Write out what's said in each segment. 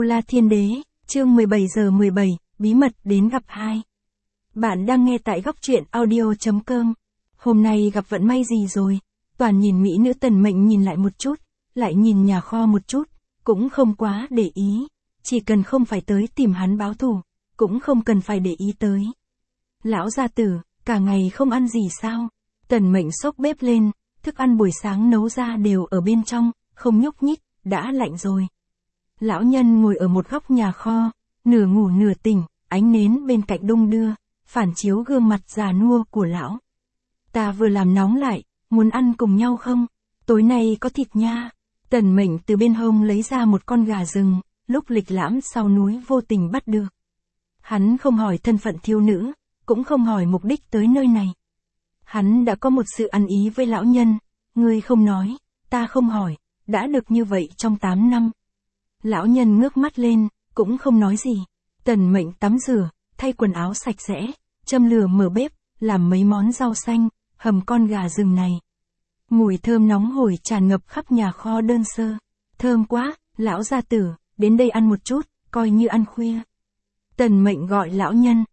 La Thiên Đế, chương 17 giờ 17, bí mật đến gặp hai. Bạn đang nghe tại góc truyện audio.com. Hôm nay gặp vận may gì rồi? Toàn nhìn mỹ nữ Tần Mệnh nhìn lại một chút, lại nhìn nhà kho một chút, cũng không quá để ý. Chỉ cần không phải tới tìm hắn báo thù, cũng không cần phải để ý tới. Lão gia tử, cả ngày không ăn gì sao? Tần Mệnh xốc bếp lên, thức ăn buổi sáng nấu ra đều ở bên trong, không nhúc nhích, đã lạnh rồi. Lão nhân ngồi ở một góc nhà kho, nửa ngủ nửa tỉnh, ánh nến bên cạnh đung đưa, phản chiếu gương mặt già nua của lão. Ta vừa làm nóng lại, muốn ăn cùng nhau không? Tối nay có thịt nha. Tần Mệnh từ bên hông lấy ra một con gà rừng, lúc lịch lãm sau núi vô tình bắt được. Hắn không hỏi thân phận thiếu nữ, cũng không hỏi mục đích tới nơi này. Hắn đã có một sự ăn ý với lão nhân, ngươi không nói, ta không hỏi, đã được như vậy trong 8 năm. Lão nhân ngước mắt lên, cũng không nói gì. Tần Mệnh tắm rửa, thay quần áo sạch sẽ, châm lửa mở bếp, làm mấy món rau xanh, hầm con gà rừng này. Mùi thơm nóng hổi tràn ngập khắp nhà kho đơn sơ. Thơm quá, lão gia tử, đến đây ăn một chút, coi như ăn khuya. Tần Mệnh gọi lão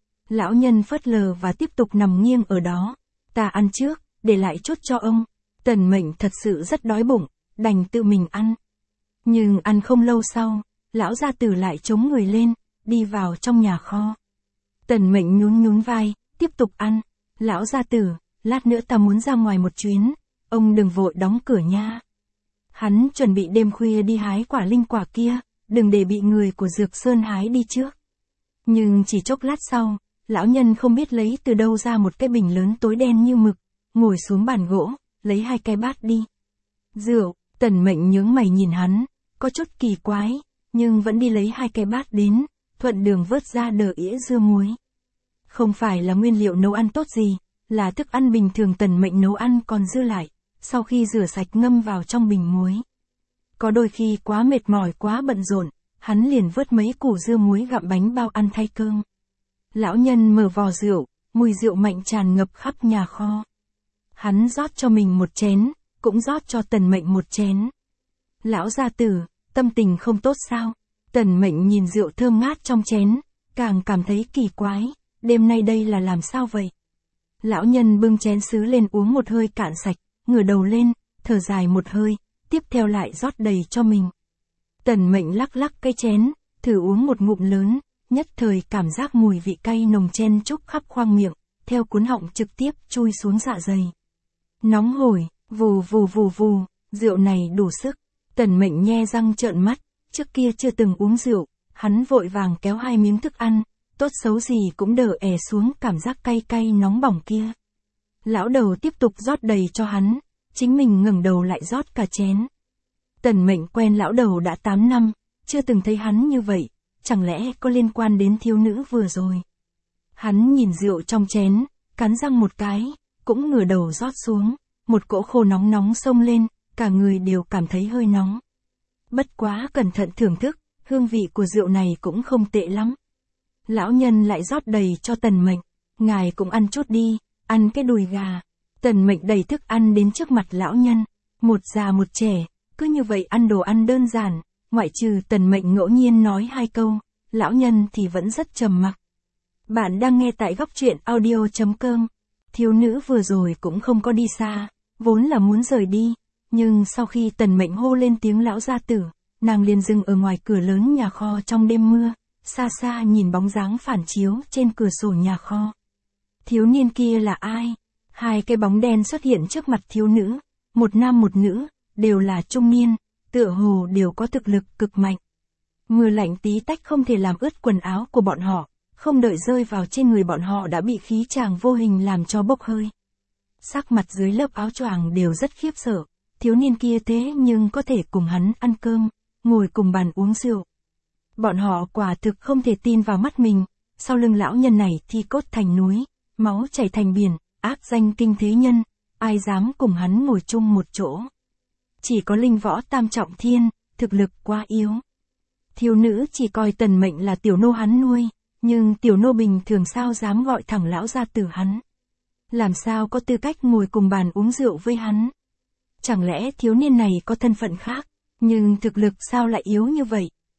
nhân phớt lờ và tiếp tục nằm nghiêng ở đó. Ta ăn trước, để lại chút cho ông. Tần Mệnh thật sự rất đói bụng, đành tự mình ăn. Nhưng ăn không lâu sau, lão gia tử lại chống người lên, đi vào trong nhà kho. Tần Mệnh nhún vai, tiếp tục ăn. Lão gia tử, lát nữa ta muốn ra ngoài một chuyến, ông đừng vội đóng cửa nha. Hắn chuẩn bị đêm khuya đi hái quả linh quả kia, đừng để bị người của Dược Sơn hái đi trước. Nhưng chỉ chốc lát sau, lão nhân không biết lấy từ đâu ra một cái bình lớn tối đen như mực, ngồi xuống bàn gỗ, lấy 2 cái bát đi. Rượu, Tần Mệnh nhướng mày nhìn hắn, có chút kỳ quái, nhưng vẫn đi lấy 2 cái bát đến, thuận đường vớt ra đờ ĩa dưa muối. Không phải là nguyên liệu nấu ăn tốt gì, là thức ăn bình thường Tần Mệnh nấu ăn còn dư lại, sau khi rửa sạch ngâm vào trong bình muối. Có đôi khi quá mệt mỏi quá bận rộn, hắn liền vớt mấy củ dưa muối gặm bánh bao ăn thay cơm. Lão nhân mở vò rượu, mùi rượu mạnh tràn ngập khắp nhà kho. Hắn rót cho mình một chén, cũng rót cho Tần Mệnh một chén. Lão gia tử, tâm tình không tốt sao? Tần Mệnh nhìn rượu thơm ngát trong chén, càng cảm thấy kỳ quái, đêm nay đây là làm sao vậy? Lão nhân bưng chén sứ lên uống một hơi cạn sạch, ngửa đầu lên, thở dài một hơi, tiếp theo lại rót đầy cho mình. Tần Mệnh lắc lắc cái chén, thử uống một ngụm lớn, nhất thời cảm giác mùi vị cay nồng chen chúc khắp khoang miệng, theo cuốn họng trực tiếp chui xuống dạ dày. Nóng hổi, vù vù vù vù, rượu này đủ sức. Tần Mệnh nhe răng trợn mắt, trước kia chưa từng uống rượu, hắn vội vàng kéo 2 miếng thức ăn, tốt xấu gì cũng đỡ è xuống cảm giác cay cay nóng bỏng kia. Lão đầu tiếp tục rót đầy cho hắn, chính mình ngẩng đầu lại rót cả chén. Tần Mệnh quen lão đầu đã 8 năm, chưa từng thấy hắn như vậy, chẳng lẽ có liên quan đến thiếu nữ vừa rồi. Hắn nhìn rượu trong chén, cắn răng một cái, cũng ngửa đầu rót xuống, một cỗ khô nóng nóng xông lên, cả người đều cảm thấy hơi nóng. Bất quá cẩn thận thưởng thức, hương vị của rượu này cũng không tệ lắm. Lão nhân lại rót đầy cho Tần Mệnh, ngài cũng ăn chút đi, ăn cái đùi gà. Tần Mệnh đầy thức ăn đến trước mặt lão nhân, một già một trẻ, cứ như vậy ăn đồ ăn đơn giản, ngoại trừ Tần Mệnh ngẫu nhiên nói 2 câu, lão nhân thì vẫn rất trầm mặc. Bạn đang nghe tại góc truyện audio.com. Thiếu nữ vừa rồi cũng không có đi xa, vốn là muốn rời đi, nhưng sau khi Tần Mệnh hô lên tiếng lão gia tử, nàng liền dừng ở ngoài cửa lớn nhà kho trong đêm mưa, xa xa nhìn bóng dáng phản chiếu trên cửa sổ nhà kho. Thiếu niên kia là ai? 2 cái bóng đen xuất hiện trước mặt thiếu nữ, một nam một nữ, đều là trung niên, tựa hồ đều có thực lực cực mạnh. Mưa lạnh tí tách không thể làm ướt quần áo của bọn họ, không đợi rơi vào trên người bọn họ đã bị khí tràng vô hình làm cho bốc hơi. Sắc mặt dưới lớp áo choàng đều rất khiếp sợ, thiếu niên kia thế nhưng có thể cùng hắn ăn cơm, ngồi cùng bàn uống rượu. Bọn họ quả thực không thể tin vào mắt mình, sau lưng lão nhân này thi cốt thành núi, máu chảy thành biển, ác danh kinh thế nhân, ai dám cùng hắn ngồi chung một chỗ. Chỉ có linh võ tam trọng thiên, thực lực quá yếu. Thiếu nữ chỉ coi Tần Mệnh là tiểu nô hắn nuôi, nhưng tiểu nô bình thường sao dám gọi thẳng lão gia tử hắn. Làm sao có tư cách ngồi cùng bàn uống rượu với hắn. Chẳng lẽ thiếu niên này có thân phận khác, nhưng thực lực sao lại yếu như vậy,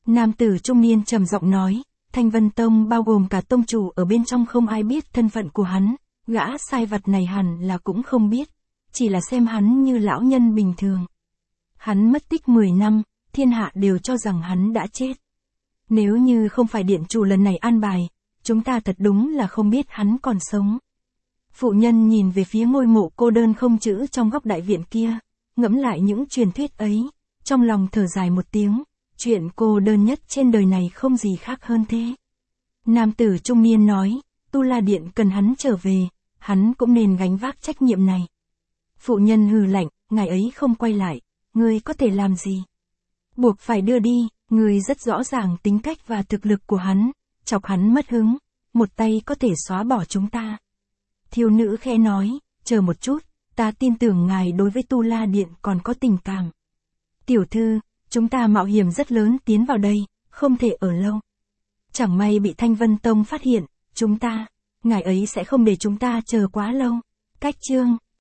Nam tử trung niên trầm giọng nói, Thanh Vân Tông bao gồm cả tông chủ ở bên trong không ai biết thân phận của hắn, gã sai vặt này hẳn là cũng không biết, chỉ là xem hắn như lão nhân bình thường. Hắn mất tích 10 năm, thiên hạ đều cho rằng hắn đã chết. Nếu như không phải điện chủ lần này an bài, chúng ta thật đúng là không biết hắn còn sống. Phụ nhân nhìn về phía ngôi mộ cô đơn không chữ trong góc đại viện kia, ngẫm lại những truyền thuyết ấy, trong lòng thở dài một tiếng, chuyện cô đơn nhất trên đời này không gì khác hơn thế. Nam tử trung niên nói, Tu La Điện cần hắn trở về, hắn cũng nên gánh vác trách nhiệm này. Phụ nhân hừ lạnh, ngày ấy không quay lại, ngươi có thể làm gì? Buộc phải đưa đi, ngươi rất rõ ràng tính cách và thực lực của hắn, chọc hắn mất hứng, một tay có thể xóa bỏ chúng ta. Thiếu nữ khẽ nói, chờ một chút, ta tin tưởng ngài đối với Tu La Điện còn có tình cảm. Tiểu thư, chúng ta mạo hiểm rất lớn tiến vào đây, không thể ở lâu. Chẳng may bị Thanh Vân Tông phát hiện, ngài ấy sẽ không để chúng ta chờ quá lâu. Cách chương